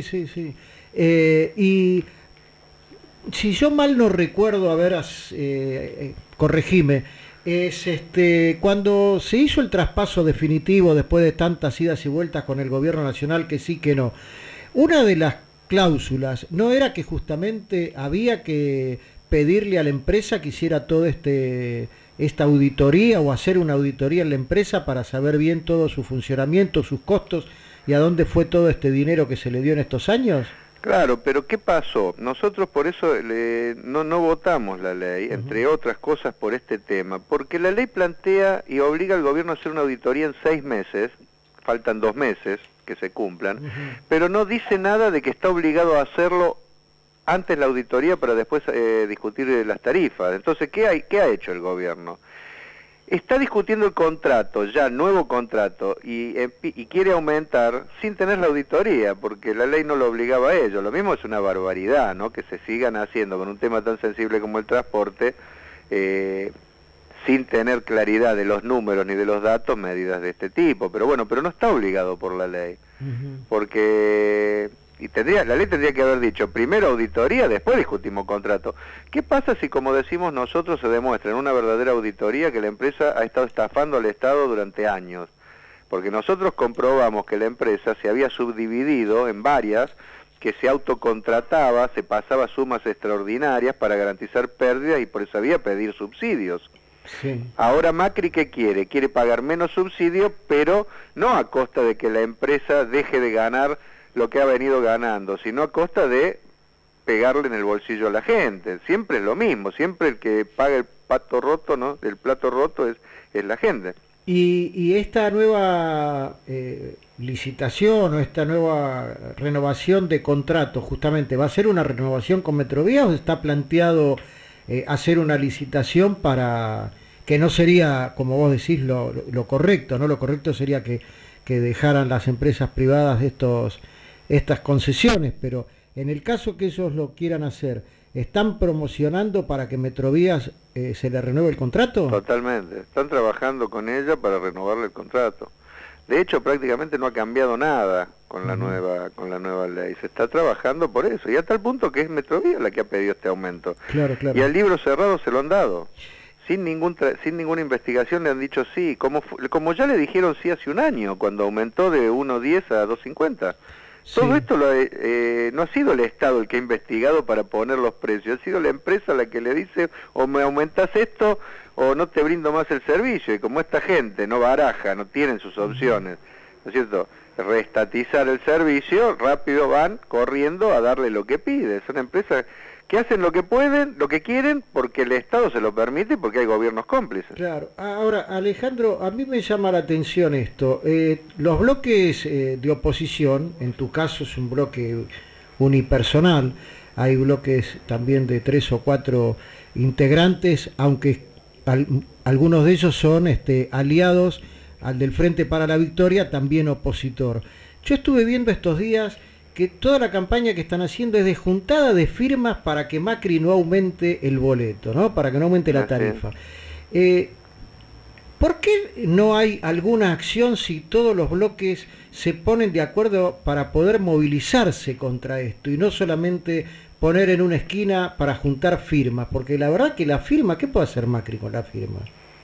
A: Y si yo mal no recuerdo, a ver, corregime, es cuando se hizo el traspaso definitivo después de tantas idas y vueltas con el gobierno nacional, que sí, que no, una de las cláusulas no era que justamente había que pedirle a la empresa que hiciera todo esta auditoría o hacer una auditoría en la empresa para saber bien todo su funcionamiento, sus costos y a dónde fue todo este dinero que se le dio en estos años?
H: Claro, pero ¿qué pasó? Nosotros por eso no votamos la ley, entre otras cosas por este tema, porque la ley plantea y obliga al gobierno a hacer una auditoría en 6 meses, faltan 2 meses que se cumplan, pero no dice nada de que está obligado a hacerlo antes la auditoría para después discutir las tarifas. Entonces, ¿qué ha hecho el gobierno? Está discutiendo el contrato, ya nuevo contrato, y quiere aumentar sin tener la auditoría, porque la ley no lo obligaba a ello. Lo mismo es una barbaridad, ¿no? Que se sigan haciendo con un tema tan sensible como el transporte, sin tener claridad de los números ni de los datos, medidas de este tipo. Pero bueno, pero no está obligado por la ley, porque... la ley tendría que haber dicho primero auditoría, después discutimos contrato. ¿Qué pasa si, como decimos nosotros, se demuestra en una verdadera auditoría que la empresa ha estado estafando al Estado durante años? Porque nosotros comprobamos que la empresa se había subdividido en varias, que se autocontrataba, se pasaba sumas extraordinarias para garantizar pérdidas y por eso había pedir subsidios.
A: Sí.
H: Ahora Macri, ¿qué quiere? Quiere pagar menos subsidio, pero no a costa de que la empresa deje de ganar lo que ha venido ganando, sino a costa de pegarle en el bolsillo a la gente. Siempre es lo mismo, siempre el que paga el pato roto, ¿no? El plato roto es la gente.
A: Y esta nueva licitación o esta nueva renovación de contrato, justamente, ¿va a ser una renovación con Metrovía o está planteado hacer una licitación para que no sería, como vos decís, lo correcto, ¿no? Lo correcto sería que dejaran las empresas privadas estas concesiones, pero en el caso que ellos lo quieran hacer, ¿están promocionando para que Metrovías se le renueve el contrato?
H: Totalmente, están trabajando con ella para renovarle el contrato. De hecho, prácticamente no ha cambiado nada con la nueva ley. Se está trabajando por eso, y hasta el punto que es Metrovías la que ha pedido este aumento.
A: Claro.
H: Y al libro cerrado se lo han dado. Sin ninguna investigación le han dicho sí, como ya le dijeron sí hace un año, cuando aumentó de 1.10 a 2.50. Sí. Todo esto no ha sido el Estado el que ha investigado para poner los precios, ha sido la empresa la que le dice o me aumentás esto o no te brindo más el servicio, y como esta gente no baraja, no tienen sus opciones, ¿no es cierto?, reestatizar el servicio, rápido van corriendo a darle lo que pide. Son empresas que hacen lo que pueden, lo que quieren, porque el Estado se lo permite y porque hay gobiernos cómplices.
A: Claro. Ahora, Alejandro, a mí me llama la atención esto. Los bloques de oposición, en tu caso es un bloque unipersonal, hay bloques también de 3 o 4 integrantes, aunque algunos de ellos son aliados al del Frente para la Victoria, también opositor. Yo estuve viendo estos días que toda la campaña que están haciendo es de juntada de firmas para que Macri no aumente el boleto, ¿no? Para que no aumente la tarifa. ¿Por qué no hay alguna acción si todos los bloques se ponen de acuerdo para poder movilizarse contra esto y no solamente poner en una esquina para juntar firmas, porque la verdad que la firma, ¿qué puede hacer Macri con la firma?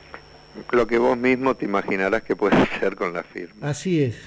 H: Lo que vos mismo te imaginarás que puede hacer con la firma.
A: Así es.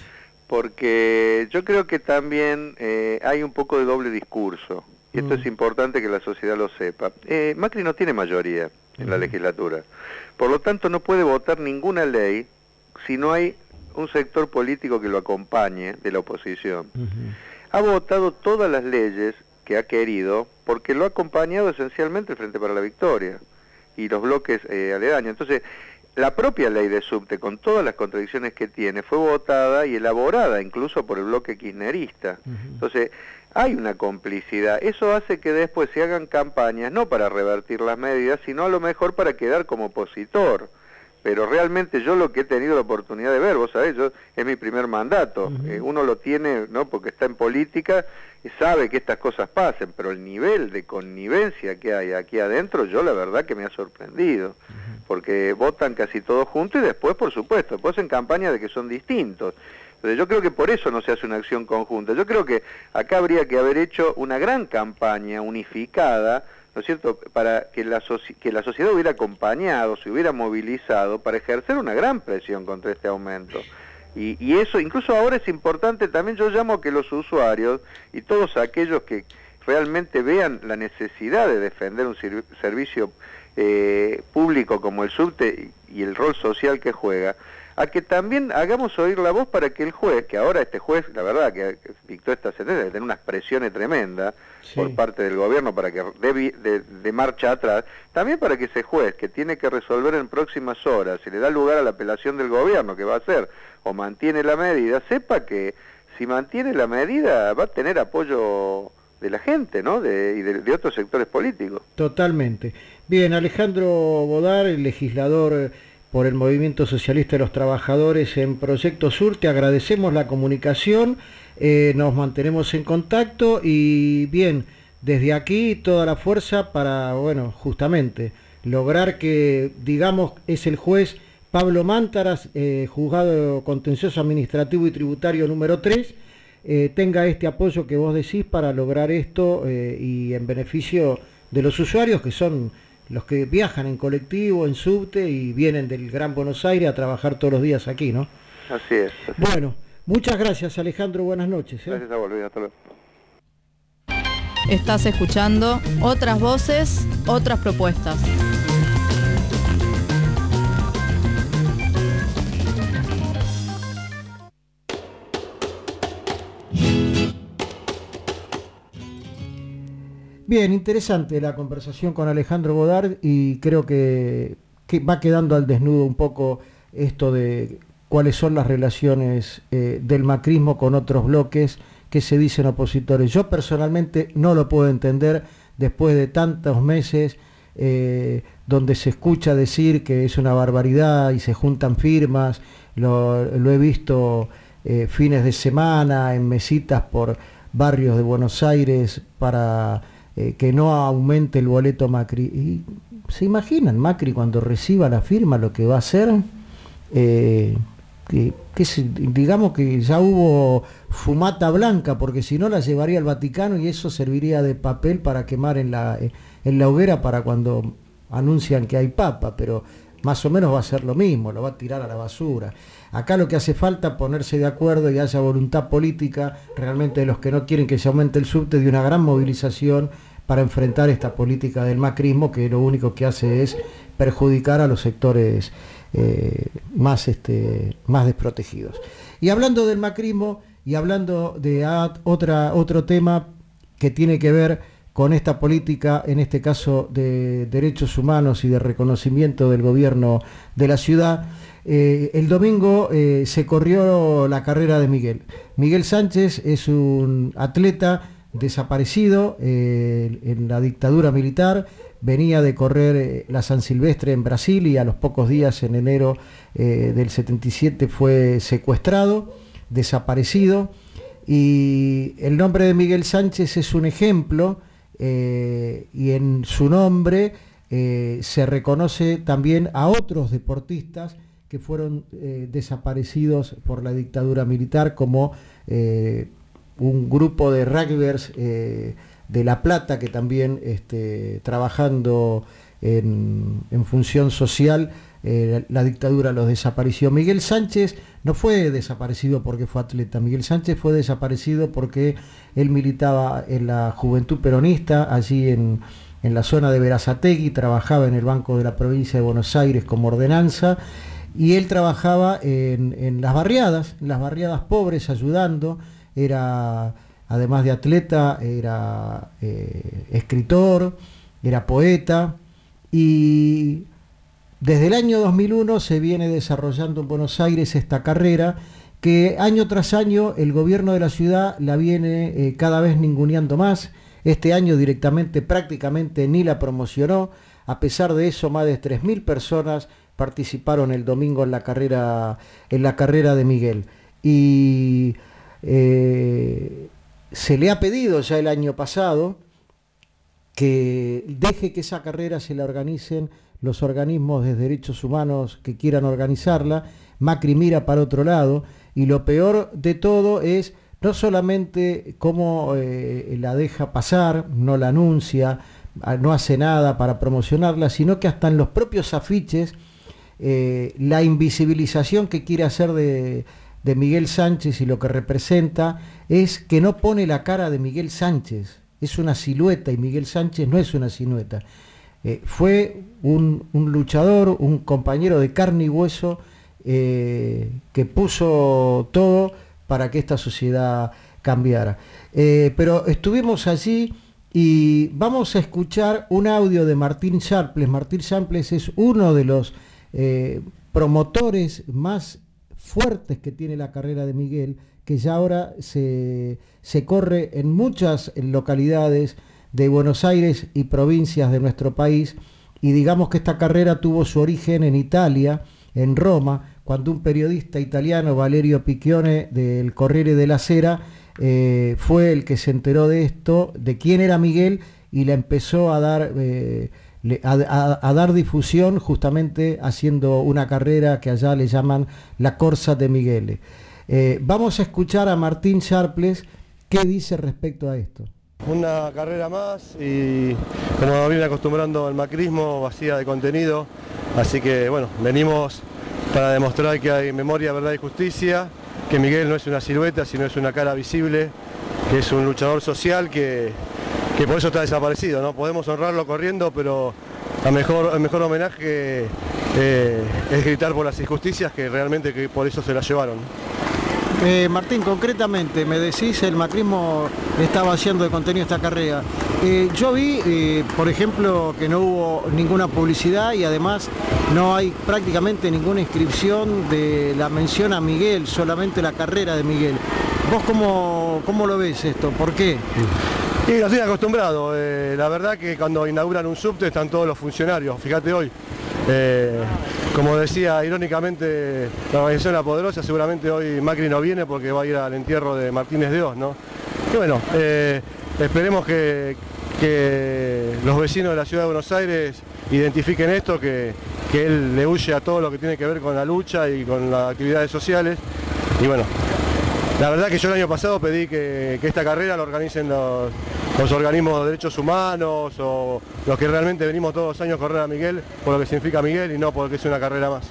H: Porque yo creo que también hay un poco de doble discurso, y esto es importante que la sociedad lo sepa. Macri no tiene mayoría en la legislatura, por lo tanto no puede votar ninguna ley si no hay un sector político que lo acompañe de la oposición. Ha votado todas las leyes que ha querido porque lo ha acompañado esencialmente el Frente para la Victoria y los bloques aledaños. Entonces, la propia ley de subte, con todas las contradicciones que tiene, fue votada y elaborada incluso por el bloque kirchnerista. Entonces, hay una complicidad. Eso hace que después se hagan campañas, no para revertir las medidas, sino a lo mejor para quedar como opositor. Pero realmente yo lo que he tenido la oportunidad de ver, vos sabés, es mi primer mandato. Uno lo tiene, ¿no?, porque está en política y sabe que estas cosas pasen, pero el nivel de connivencia que hay aquí adentro, yo la verdad que me ha sorprendido, porque votan casi todos juntos y después, por supuesto, después en campaña de que son distintos. Entonces yo creo que por eso no se hace una acción conjunta. Yo creo que acá habría que haber hecho una gran campaña unificada, ¿no es cierto?, para que la sociedad hubiera acompañado, se hubiera movilizado para ejercer una gran presión contra este aumento. Y eso, incluso ahora es importante también, yo llamo a que los usuarios y todos aquellos que realmente vean la necesidad de defender un servicio público como el subte y el rol social que juega, a que también hagamos oír la voz para que el juez, que ahora este juez, la verdad que dictó esta sentencia, tiene unas presiones tremendas por parte del gobierno para que de marcha atrás, también para que ese juez, que tiene que resolver en próximas horas, si le da lugar a la apelación del gobierno, que va a hacer, o mantiene la medida, sepa que si mantiene la medida va a tener apoyo de la gente, ¿no?, y de otros sectores políticos.
A: Totalmente. Bien, Alejandro Bodar, el legislador por el Movimiento Socialista de los Trabajadores en Proyecto Sur, te agradecemos la comunicación, nos mantenemos en contacto y bien, desde aquí toda la fuerza para, bueno, justamente lograr que, digamos, es el juez Pablo Mántaras, juzgado contencioso administrativo y tributario número 3, tenga este apoyo que vos decís para lograr esto y en beneficio de los usuarios, que son los que viajan en colectivo, en subte y vienen del Gran Buenos Aires a trabajar todos los días aquí, ¿no?
H: Así es.
A: Bueno, muchas gracias, Alejandro, buenas noches.
H: Gracias a vos, Luis, hasta luego.
B: Estás escuchando otras voces, otras propuestas.
A: Bien, interesante la conversación con Alejandro Bodar y creo que va quedando al desnudo un poco esto de cuáles son las relaciones del macrismo con otros bloques que se dicen opositores. Yo personalmente no lo puedo entender después de tantos meses donde se escucha decir que es una barbaridad y se juntan firmas, lo he visto fines de semana en mesitas por barrios de Buenos Aires para que no aumente el boleto Macri. Y ¿se imaginan Macri cuando reciba la firma lo que va a hacer? Digamos que ya hubo fumata blanca, porque si no la llevaría al Vaticano y eso serviría de papel para quemar en la hoguera para cuando anuncian que hay papa, pero más o menos va a ser lo mismo, lo va a tirar a la basura. Acá lo que hace falta es ponerse de acuerdo y haya voluntad política realmente de los que no quieren que se aumente el subte, de una gran movilización para enfrentar esta política del macrismo que lo único que hace es perjudicar a los sectores más desprotegidos. Y hablando del macrismo y hablando de otro tema que tiene que ver con esta política, en este caso de derechos humanos y de reconocimiento del gobierno de la ciudad, el domingo se corrió la carrera de Miguel. Miguel Sánchez es un atleta desaparecido en la dictadura militar, venía de correr la San Silvestre en Brasil y a los pocos días, en enero del 77, fue secuestrado, desaparecido, y el nombre de Miguel Sánchez es un ejemplo, y en su nombre se reconoce también a otros deportistas que fueron desaparecidos por la dictadura militar, como un grupo de rugbyers de La Plata, que también trabajando en función social, la dictadura los desapareció. Miguel Sánchez no fue desaparecido porque fue atleta, Miguel Sánchez fue desaparecido porque él militaba en la Juventud Peronista, allí en la zona de Berazategui, trabajaba en el Banco de la Provincia de Buenos Aires como ordenanza, y él trabajaba en las barriadas pobres, ayudando. Era, además de atleta, era escritor, era poeta, y desde el año 2001 se viene desarrollando en Buenos Aires esta carrera que año tras año el gobierno de la ciudad la viene cada vez ninguneando más. Este año directamente prácticamente ni la promocionó. A pesar de eso, más de 3.000 personas participaron el domingo en la carrera de Miguel. Y se le ha pedido ya el año pasado que deje que esa carrera se la organicen los organismos de derechos humanos que quieran organizarla. Macri mira para otro lado, y lo peor de todo es no solamente cómo la deja pasar, no la anuncia, no hace nada para promocionarla, sino que hasta en los propios afiches la invisibilización que quiere hacer de Miguel Sánchez y lo que representa es que no pone la cara de Miguel Sánchez, es una silueta, y Miguel Sánchez no es una silueta. Fue un luchador, un compañero de carne y hueso que puso todo para que esta sociedad cambiara. Pero estuvimos allí y vamos a escuchar un audio de Martín Sharples. Martín Sharples es uno de los promotores más fuertes que tiene la carrera de Miguel, que ya ahora se corre en muchas localidades de Buenos Aires y provincias de nuestro país, y digamos que esta carrera tuvo su origen en Italia, en Roma, cuando un periodista italiano, Valerio Piccione, del Corriere della Sera, fue el que se enteró de esto, de quién era Miguel, y le empezó a dar difusión, justamente haciendo una carrera que allá le llaman la Corsa de Miguel. Vamos a escuchar a Martín Sharples qué dice respecto a esto.
I: Una carrera más, y como nos viene acostumbrando el macrismo, vacía de contenido, así que bueno, venimos para demostrar que hay memoria, verdad y justicia, que Miguel no es una silueta, sino es una cara visible, que es un luchador social que por eso está desaparecido, ¿no? Podemos honrarlo corriendo, pero el mejor homenaje es gritar por las injusticias que realmente por eso se la llevaron.
A: Martín, concretamente, me decís, el macrismo está vaciando de contenido esta carrera. Yo vi, por ejemplo, que no hubo ninguna publicidad y además no hay prácticamente ninguna inscripción de la mención a Miguel, solamente la carrera de Miguel. ¿Vos cómo lo ves esto? ¿Por qué?
I: Y lo estoy acostumbrado. La verdad que cuando inauguran un subte están todos los funcionarios. Fíjate hoy. Como decía irónicamente la organización La Poderosa, seguramente hoy Macri no viene porque va a ir al entierro de Martínez de Oz, ¿no? Y bueno, esperemos que los vecinos de la ciudad de Buenos Aires identifiquen esto, que él le huye a todo lo que tiene que ver con la lucha y con las actividades sociales. Y bueno, la verdad que yo el año pasado pedí que esta carrera lo organicen los organismos de derechos humanos o los que realmente venimos todos los años a correr a Miguel por lo que significa Miguel y no porque es una carrera más.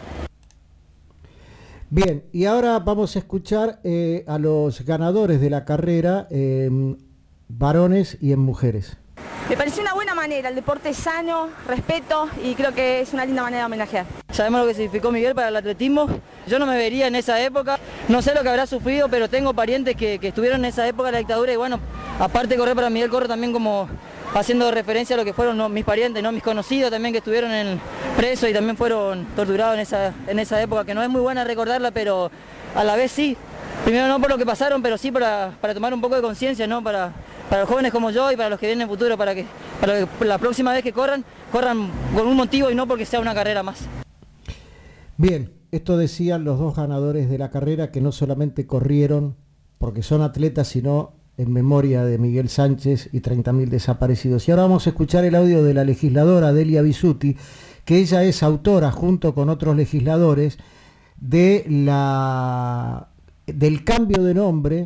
A: Bien, y ahora vamos a escuchar a los ganadores de la carrera, varones y en mujeres.
J: Me pareció una buena manera, el deporte sano, respeto, y creo que es una linda manera de homenajear.
K: Sabemos lo que significó Miguel para el atletismo. Yo no me vería en esa época, no sé lo que habrá sufrido, pero tengo parientes que estuvieron en esa época de la dictadura, y bueno, aparte de correr para Miguel, corro también como haciendo referencia a lo que fueron mis parientes, mis conocidos también que estuvieron presos y también fueron torturados en esa época, que no es muy buena recordarla, pero a la vez sí. Primero no por lo que pasaron, pero sí para tomar un poco de conciencia, ¿no? Para los jóvenes como yo y para los que vienen en el futuro, para que la próxima vez que corran con un motivo y no porque sea una carrera más.
A: Bien, esto decían los dos ganadores de la carrera, que no solamente corrieron porque son atletas, sino en memoria de Miguel Sánchez y 30.000 desaparecidos. Y ahora vamos a escuchar el audio de la legisladora Delia Bisutti, que ella es autora, junto con otros legisladores, del cambio de nombre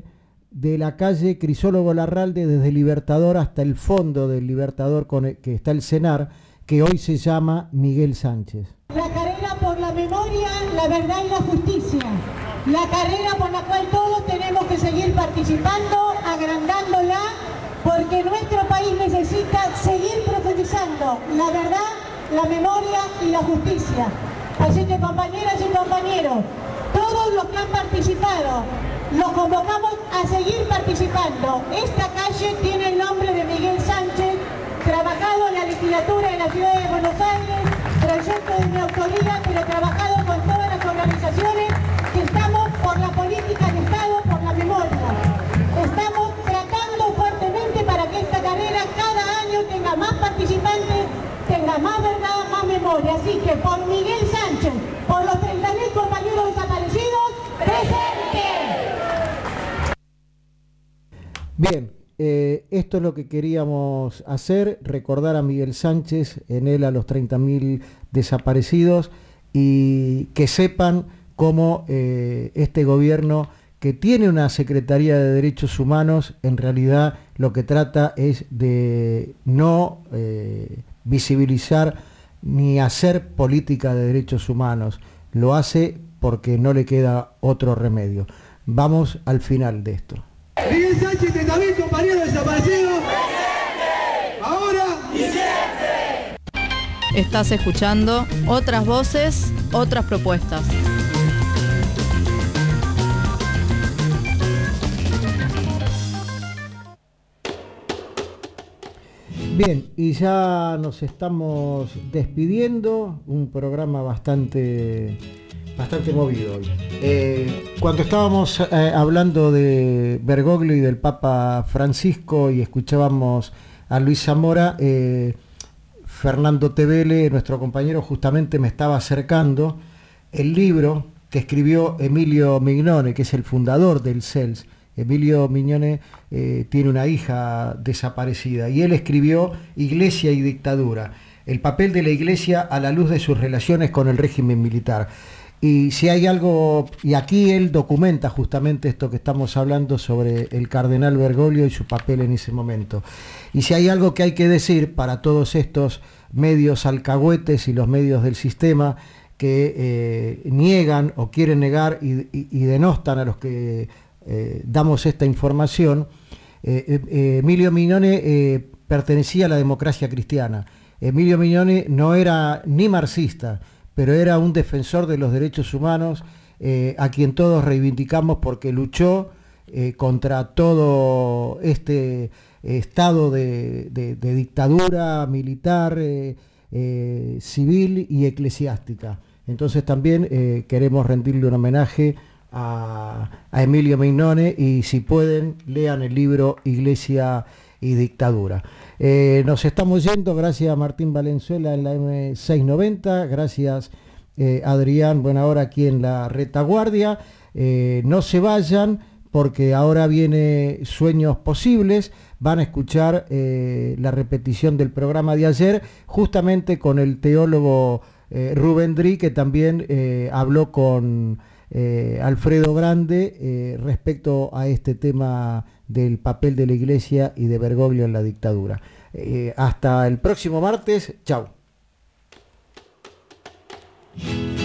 A: de la calle Crisólogo Larralde desde Libertador hasta el fondo del Libertador que está el CENAR, que hoy se llama Miguel Sánchez.
L: La carrera por la memoria, la verdad y la justicia. La carrera por la cual todos tenemos que seguir participando, agrandándola, porque nuestro país necesita seguir profundizando la verdad, la memoria y la justicia. Así que, compañeras y compañeros, todos los que han participado, los convocamos a seguir participando. Esta calle tiene el nombre de Miguel Sánchez, trabajado en la legislatura de la Ciudad de Buenos Aires, proyecto de mi autoría, pero trabajado con todas las organizaciones que estamos por la política de Estado, por la memoria. Estamos tratando fuertemente para que esta carrera cada año tenga más participantes, tenga más verdad, más memoria. Así que por Miguel Sánchez, por los 30.000 compañeros desaparecidos, ¡presente!
A: Bien, esto es lo que queríamos hacer, recordar a Miguel Sánchez, en él a los 30.000 desaparecidos, y que sepan cómo este gobierno, que tiene una Secretaría de Derechos Humanos, en realidad lo que trata es de no visibilizar ni hacer política de derechos humanos. Lo hace porque no le queda otro remedio. Vamos al final de esto.
M: Miguel Sánchez, 30.000 compañeros desaparecidos. Ahora y siempre.
B: Estás escuchando otras voces, otras propuestas.
A: Bien, y ya nos estamos despidiendo, un programa bastante movido hoy. Cuando estábamos hablando de Bergoglio y del Papa Francisco y escuchábamos a Luis Zamora, Fernando Tevele, nuestro compañero, justamente me estaba acercando el libro que escribió Emilio Mignone, que es el fundador del CELS. Emilio Mignone tiene una hija desaparecida y él escribió Iglesia y dictadura, el papel de la Iglesia a la luz de sus relaciones con el régimen militar. Y si hay algo, y aquí él documenta justamente esto que estamos hablando sobre el cardenal Bergoglio y su papel en ese momento. Y si hay algo que hay que decir para todos estos medios alcahuetes y los medios del sistema que niegan o quieren negar y denostan a los que damos esta información, Emilio Mignone pertenecía a la Democracia Cristiana. Emilio Mignone no era ni marxista, pero era un defensor de los derechos humanos, a quien todos reivindicamos porque luchó contra todo este estado de dictadura militar, civil y eclesiástica. Entonces también queremos rendirle un homenaje a Emilio Mignone, y si pueden, lean el libro Iglesia y dictadura. Nos estamos yendo, gracias a Martín Valenzuela en la M690, gracias Adrián Buenahora aquí en la retaguardia. No se vayan porque ahora viene Sueños Posibles, van a escuchar la repetición del programa de ayer, justamente con el teólogo Rubén Dri, que también habló con Alfredo Grande respecto a este tema del papel de la Iglesia y de Bergoglio en la dictadura. Hasta el próximo martes, chao.